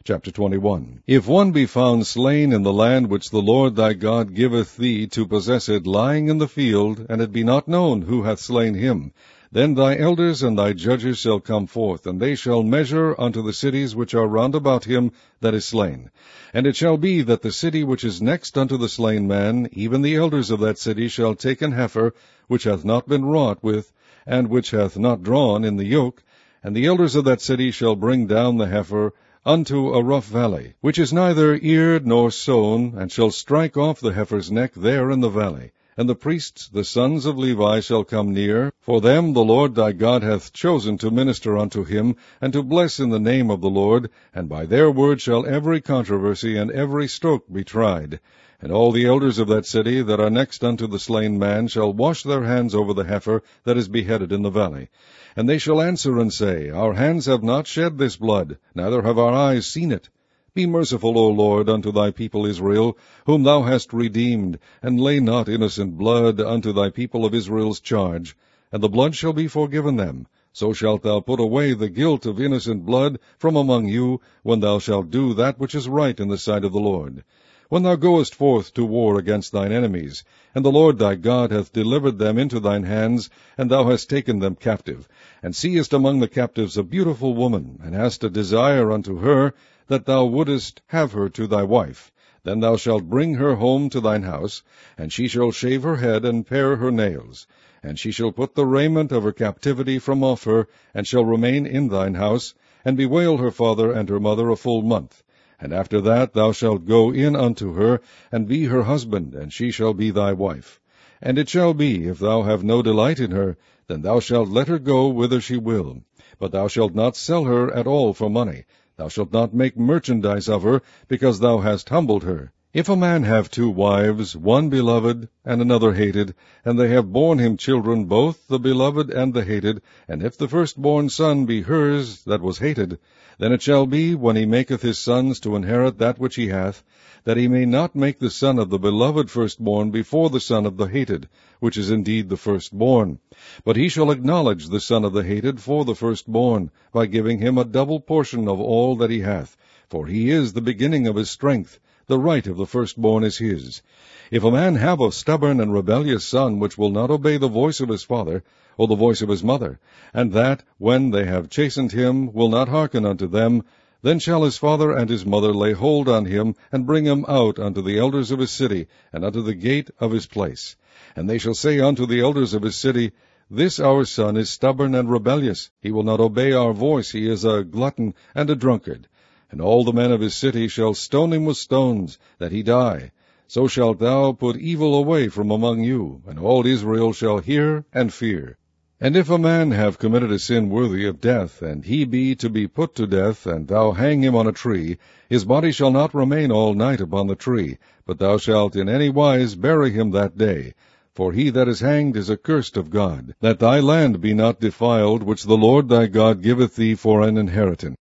Chapter 21. If one be found slain in the land which the Lord thy God giveth thee to possess it, lying in the field, and it be not known who hath slain him, then thy elders and thy judges shall come forth, and they shall measure unto the cities which are round about him that is slain. And it shall be that the city which is next unto the slain man, even the elders of that city shall take an heifer, which hath not been wrought with, and which hath not drawn in the yoke, and the elders of that city shall bring down the heifer unto a rough valley, which is neither eared nor sown, and shall strike off the heifer's neck there in the valley. And the priests, the sons of Levi, shall come near, for them the Lord thy God hath chosen to minister unto him, and to bless in the name of the Lord, and by their word shall every controversy and every stroke be tried. And all the elders of that city that are next unto the slain man shall wash their hands over the heifer that is beheaded in the valley. And they shall answer and say, Our hands have not shed this blood, neither have our eyes seen it. Be merciful, O Lord, unto thy people Israel, whom thou hast redeemed, and lay not innocent blood unto thy people of Israel's charge. And the blood shall be forgiven them. So shalt thou put away the guilt of innocent blood from among you, when thou shalt do that which is right in the sight of the Lord. When thou goest forth to war against thine enemies, and the Lord thy God hath delivered them into thine hands, and thou hast taken them captive, and seest among the captives a beautiful woman, and hast a desire unto her, that thou wouldest have her to thy wife, then thou shalt bring her home to thine house, and she shall shave her head and pare her nails. And she shall put the raiment of her captivity from off her, and shall remain in thine house, and bewail her father and her mother a full month. And after that thou shalt go in unto her, and be her husband, and she shall be thy wife. And it shall be, if thou have no delight in her, then thou shalt let her go whither she will. But thou shalt not sell her at all for money. Thou shalt not make merchandise of her, because thou hast humbled her. If a man have 2 wives, one beloved, and another hated, and they have borne him children, both the beloved and the hated, and if the firstborn son be hers that was hated, then it shall be, when he maketh his sons to inherit that which he hath, that he may not make the son of the beloved firstborn before the son of the hated, which is indeed the firstborn. But he shall acknowledge the son of the hated for the firstborn, by giving him a double portion of all that he hath, for he is the beginning of his strength. The right of the firstborn is his. If a man have a stubborn and rebellious son, which will not obey the voice of his father, or the voice of his mother, and that, when they have chastened him, will not hearken unto them, then shall his father and his mother lay hold on him, and bring him out unto the elders of his city, and unto the gate of his place. And they shall say unto the elders of his city, This our son is stubborn and rebellious. He will not obey our voice. He is a glutton and a drunkard. And all the men of his city shall stone him with stones, that he die. So shalt thou put evil away from among you, and all Israel shall hear and fear. And if a man have committed a sin worthy of death, and he be to be put to death, and thou hang him on a tree, his body shall not remain all night upon the tree, but thou shalt in any wise bury him that day. For he that is hanged is accursed of God, that thy land be not defiled, which the Lord thy God giveth thee for an inheritance.